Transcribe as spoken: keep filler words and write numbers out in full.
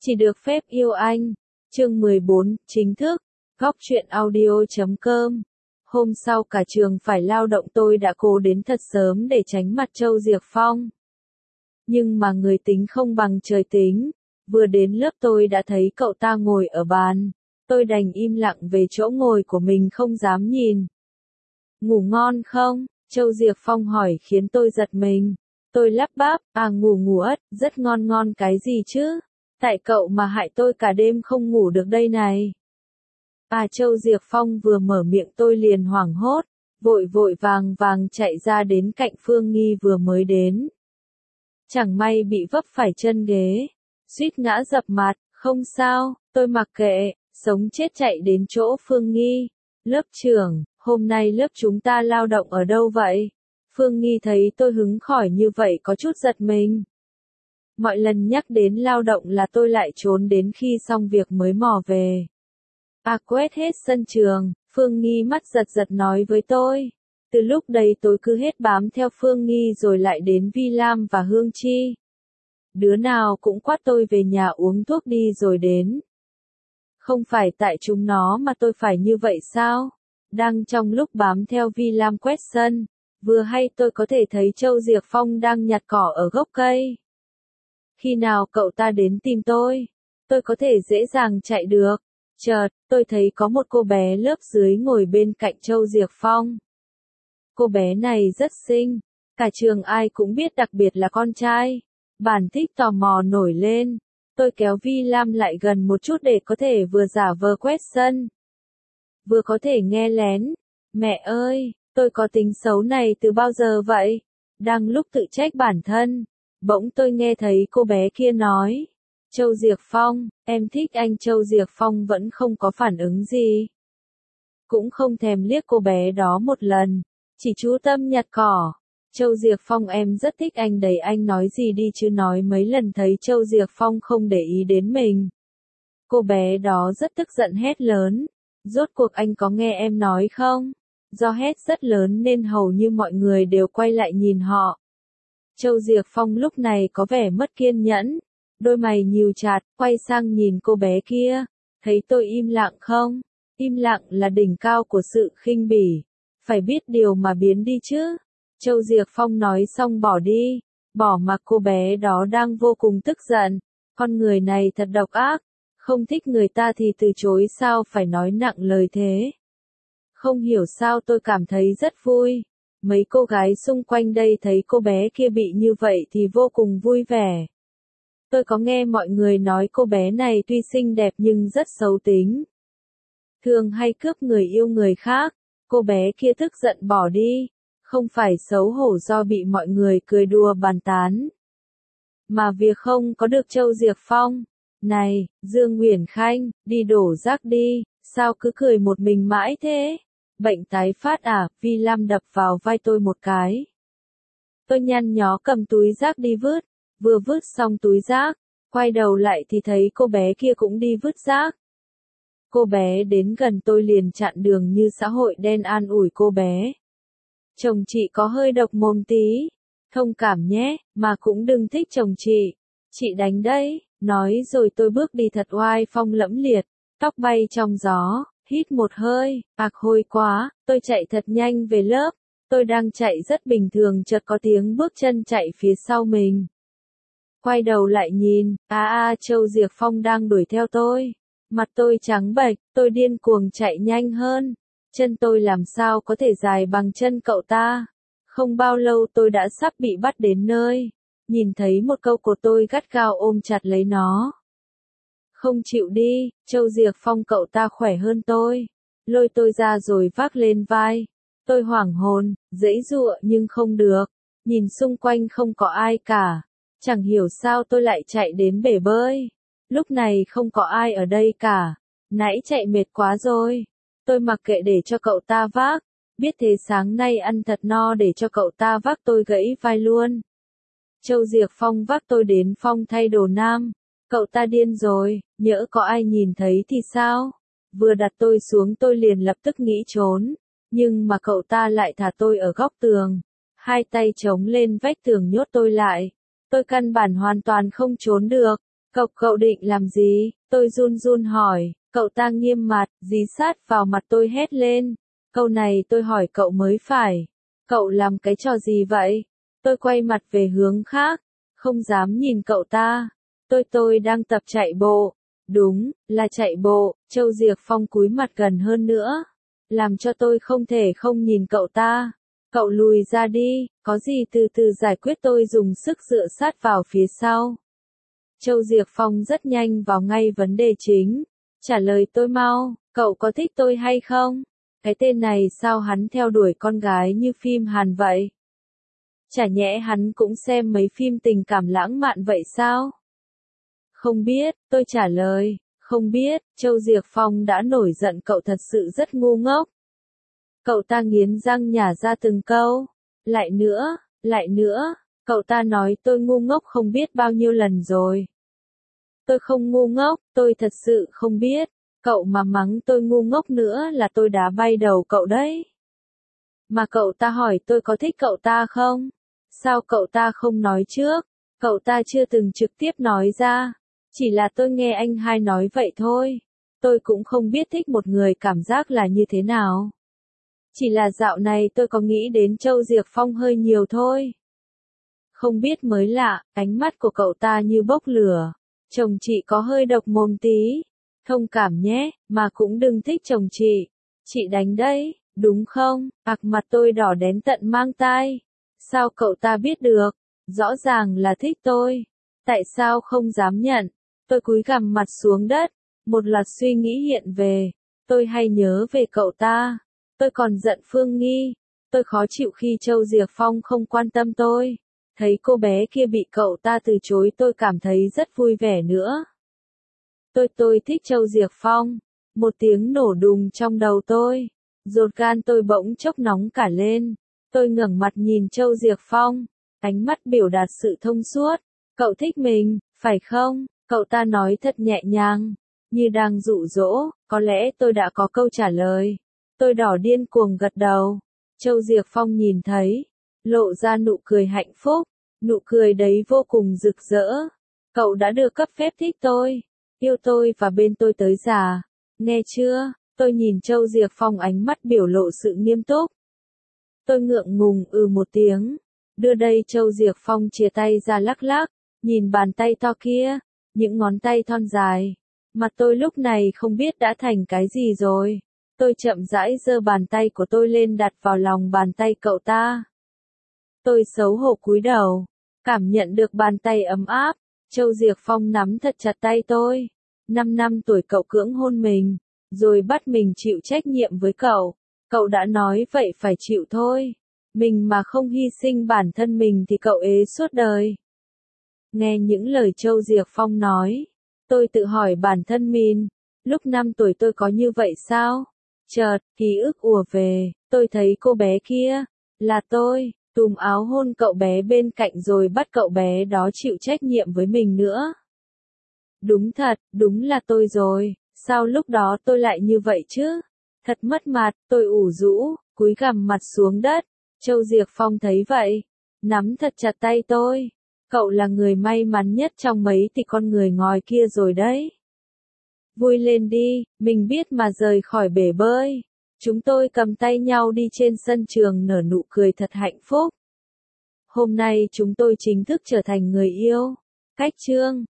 Chỉ được phép yêu anh. Chương mười bốn, chính thức. Góc truyện audio chấm com. Hôm sau cả trường phải lao động, tôi đã cố đến thật sớm để tránh mặt Châu Diệc Phong. Nhưng mà người tính không bằng trời tính. Vừa đến lớp tôi đã thấy cậu ta ngồi ở bàn. Tôi đành im lặng về chỗ ngồi của mình, không dám nhìn. Ngủ ngon không? Châu Diệc Phong hỏi khiến tôi giật mình. Tôi lắp bắp, à ngủ ngủ ất, rất ngon. Ngon cái gì chứ? Tại cậu mà hại tôi cả đêm không ngủ được đây này. À Châu Diệc Phong vừa mở miệng tôi liền hoảng hốt, vội vội vàng vàng chạy ra đến cạnh Phương Nghi vừa mới đến. Chẳng may bị vấp phải chân ghế, suýt ngã dập mặt, không sao, tôi mặc kệ, sống chết chạy đến chỗ Phương Nghi. Lớp trưởng, hôm nay lớp chúng ta lao động ở đâu vậy? Phương Nghi thấy tôi hứng khởi như vậy có chút giật mình. Mọi lần nhắc đến lao động là tôi lại trốn đến khi xong việc mới mò về. À quét hết sân trường, Phương Nghi mắt giật giật nói với tôi. Từ lúc đấy tôi cứ hết bám theo Phương Nghi rồi lại đến Vi Lam và Hương Chi. Đứa nào cũng quát tôi về nhà uống thuốc đi rồi đến. Không phải tại chúng nó mà tôi phải như vậy sao? Đang trong lúc bám theo Vi Lam quét sân, vừa hay tôi có thể thấy Châu Diệc Phong đang nhặt cỏ ở gốc cây. Khi nào cậu ta đến tìm tôi, tôi có thể dễ dàng chạy được. Chợt, tôi thấy có một cô bé lớp dưới ngồi bên cạnh Châu Diệc Phong. Cô bé này rất xinh, cả trường ai cũng biết, đặc biệt là con trai. Bản thích tò mò nổi lên, tôi kéo Vi Lam lại gần một chút để có thể vừa giả vờ quét sân, vừa có thể nghe lén. Mẹ ơi, tôi có tính xấu này từ bao giờ vậy? Đang lúc tự trách bản thân, bỗng tôi nghe thấy cô bé kia nói. Châu Diệc Phong, em thích anh. Châu Diệc Phong vẫn không có phản ứng gì. Cũng không thèm liếc cô bé đó một lần, chỉ chú tâm nhặt cỏ. Châu Diệc Phong, em rất thích anh đấy, anh nói gì đi chứ. Nói mấy lần thấy Châu Diệc Phong không để ý đến mình. Cô bé đó rất tức giận hét lớn. Rốt cuộc anh có nghe em nói không? Do hét rất lớn nên hầu như mọi người đều quay lại nhìn họ. Châu Diệc Phong lúc này có vẻ mất kiên nhẫn. Đôi mày nhíu chặt, quay sang nhìn cô bé kia. Thấy tôi im lặng không? Im lặng là đỉnh cao của sự khinh bỉ. Phải biết điều mà biến đi chứ. Châu Diệc Phong nói xong bỏ đi. Bỏ mặc cô bé đó đang vô cùng tức giận. Con người này thật độc ác. Không thích người ta thì từ chối, sao phải nói nặng lời thế. Không hiểu sao tôi cảm thấy rất vui. Mấy cô gái xung quanh đây thấy cô bé kia bị như vậy thì vô cùng vui vẻ. Tôi có nghe mọi người nói cô bé này tuy xinh đẹp nhưng rất xấu tính. Thường hay cướp người yêu người khác. Cô bé kia tức giận bỏ đi. Không phải xấu hổ do bị mọi người cười đùa bàn tán, mà việc không có được Châu Diệc Phong. Này, Dương Uyển Khanh, đi đổ rác đi, sao cứ cười một mình mãi thế? Bệnh tái phát à? Vi Lam đập vào vai tôi một cái. Tôi nhăn nhó cầm túi rác đi vứt. Vừa vứt xong túi rác, quay đầu lại thì thấy cô bé kia cũng đi vứt rác. Cô bé đến gần tôi liền chặn đường như xã hội đen, an ủi cô bé. Chồng chị có hơi độc mồm tí, thông cảm nhé, mà cũng đừng thích chồng chị. Chị đánh đấy, nói rồi tôi bước đi thật oai phong lẫm liệt, tóc bay trong gió, hít một hơi, ạc hôi quá, tôi chạy thật nhanh về lớp. Tôi đang chạy rất bình thường, chợt có tiếng bước chân chạy phía sau mình. Quay đầu lại nhìn, à à Châu Diệc Phong đang đuổi theo tôi. Mặt tôi trắng bệch, tôi điên cuồng chạy nhanh hơn. Chân tôi làm sao có thể dài bằng chân cậu ta. Không bao lâu tôi đã sắp bị bắt đến nơi. Nhìn thấy một câu của tôi gắt gao ôm chặt lấy nó. Không chịu đi, Châu Diệc Phong cậu ta khỏe hơn tôi. Lôi tôi ra rồi vác lên vai. Tôi hoảng hồn, giãy giụa nhưng không được. Nhìn xung quanh không có ai cả. Chẳng hiểu sao tôi lại chạy đến bể bơi. Lúc này không có ai ở đây cả. Nãy chạy mệt quá rồi. Tôi mặc kệ để cho cậu ta vác. Biết thế sáng nay ăn thật no để cho cậu ta vác, tôi gãy vai luôn. Châu Diệc Phong vác tôi đến phòng thay đồ nam. Cậu ta điên rồi, nhỡ có ai nhìn thấy thì sao? Vừa đặt tôi xuống tôi liền lập tức nghĩ trốn. Nhưng mà cậu ta lại thả tôi ở góc tường. Hai tay chống lên vách tường nhốt tôi lại. Tôi căn bản hoàn toàn không trốn được. Cậu cậu định làm gì? Tôi run run hỏi, cậu ta nghiêm mặt, dí sát vào mặt tôi hét lên. Câu này tôi hỏi cậu mới phải. Cậu làm cái trò gì vậy? Tôi quay mặt về hướng khác, không dám nhìn cậu ta. Tôi tôi đang tập chạy bộ. Đúng, là chạy bộ. Châu Diệc Phong cúi mặt gần hơn nữa, làm cho tôi không thể không nhìn cậu ta. Cậu lùi ra đi, có gì từ từ giải quyết, tôi dùng sức dựa sát vào phía sau. Châu Diệc Phong rất nhanh vào ngay vấn đề chính. Trả lời tôi mau, cậu có thích tôi hay không? Cái tên này sao hắn theo đuổi con gái như phim Hàn vậy? Chả nhẽ hắn cũng xem mấy phim tình cảm lãng mạn vậy sao? Không biết, tôi trả lời, không biết. Châu Diệc Phong đã nổi giận, cậu thật sự rất ngu ngốc. Cậu ta nghiến răng nhả ra từng câu. Lại nữa, lại nữa, cậu ta nói tôi ngu ngốc không biết bao nhiêu lần rồi. Tôi không ngu ngốc, tôi thật sự không biết. Cậu mà mắng tôi ngu ngốc nữa là tôi đá bay đầu cậu đấy. Mà cậu ta hỏi tôi có thích cậu ta không? Sao cậu ta không nói trước? Cậu ta chưa từng trực tiếp nói ra. Chỉ là tôi nghe anh hai nói vậy thôi. Tôi cũng không biết thích một người cảm giác là như thế nào. Chỉ là dạo này tôi có nghĩ đến Châu Diệc Phong hơi nhiều thôi. Không biết mới lạ, ánh mắt của cậu ta như bốc lửa. Chồng chị có hơi độc mồm tí. Thông cảm nhé, mà cũng đừng thích chồng chị. Chị đánh đấy, đúng không? Ặc mặt tôi đỏ đến tận mang tai. Sao cậu ta biết được? Rõ ràng là thích tôi. Tại sao không dám nhận? Tôi cúi gằm mặt xuống đất. Một loạt suy nghĩ hiện về. Tôi hay nhớ về cậu ta. Tôi còn giận Phương Nghi. Tôi khó chịu khi Châu Diệc Phong không quan tâm tôi. Thấy cô bé kia bị cậu ta từ chối, tôi cảm thấy rất vui vẻ nữa. Tôi tôi thích Châu Diệc Phong. Một tiếng nổ đùng trong đầu tôi. Ruột gan tôi bỗng chốc nóng cả lên. Tôi ngẩng mặt nhìn Châu Diệc Phong. Ánh mắt biểu đạt sự thông suốt. Cậu thích mình, phải không? Cậu ta nói thật nhẹ nhàng, như đang dụ dỗ. Có lẽ tôi đã có câu trả lời. Tôi đỏ điên cuồng gật đầu. Châu Diệc Phong nhìn thấy, lộ ra nụ cười hạnh phúc. Nụ cười đấy vô cùng rực rỡ. Cậu đã được cấp phép thích tôi, yêu tôi và bên tôi tới già. Nghe chưa? Tôi nhìn Châu Diệc Phong, ánh mắt biểu lộ sự nghiêm túc. Tôi ngượng ngùng ừ một tiếng. Đưa đây. Châu Diệc Phong chìa tay ra lắc lắc. Nhìn bàn tay to kia, những ngón tay thon dài. Mặt tôi lúc này không biết đã thành cái gì rồi. Tôi chậm rãi giơ bàn tay của tôi lên đặt vào lòng bàn tay cậu ta. Tôi xấu hổ cúi đầu, cảm nhận được bàn tay ấm áp. Châu Diệc Phong nắm thật chặt tay tôi. Năm năm tuổi cậu cưỡng hôn mình, rồi bắt mình chịu trách nhiệm với cậu. Cậu đã nói vậy phải chịu thôi. Mình mà không hy sinh bản thân mình thì cậu ế suốt đời. Nghe những lời Châu Diệc Phong nói, tôi tự hỏi bản thân mình, lúc năm tuổi tôi có như vậy sao? Chợt, ký ức ùa về, tôi thấy cô bé kia, là tôi, túm áo hôn cậu bé bên cạnh rồi bắt cậu bé đó chịu trách nhiệm với mình nữa. Đúng thật, đúng là tôi rồi, sao lúc đó tôi lại như vậy chứ? Thật mất mặt, tôi ủ rũ, cúi gằm mặt xuống đất. Châu Diệc Phong thấy vậy, nắm thật chặt tay tôi. Cậu là người may mắn nhất trong mấy tỷ con người ngòi kia rồi đấy. Vui lên đi, mình biết mà rời khỏi bể bơi. Chúng tôi cầm tay nhau đi trên sân trường nở nụ cười thật hạnh phúc. Hôm nay chúng tôi chính thức trở thành người yêu. Cách chương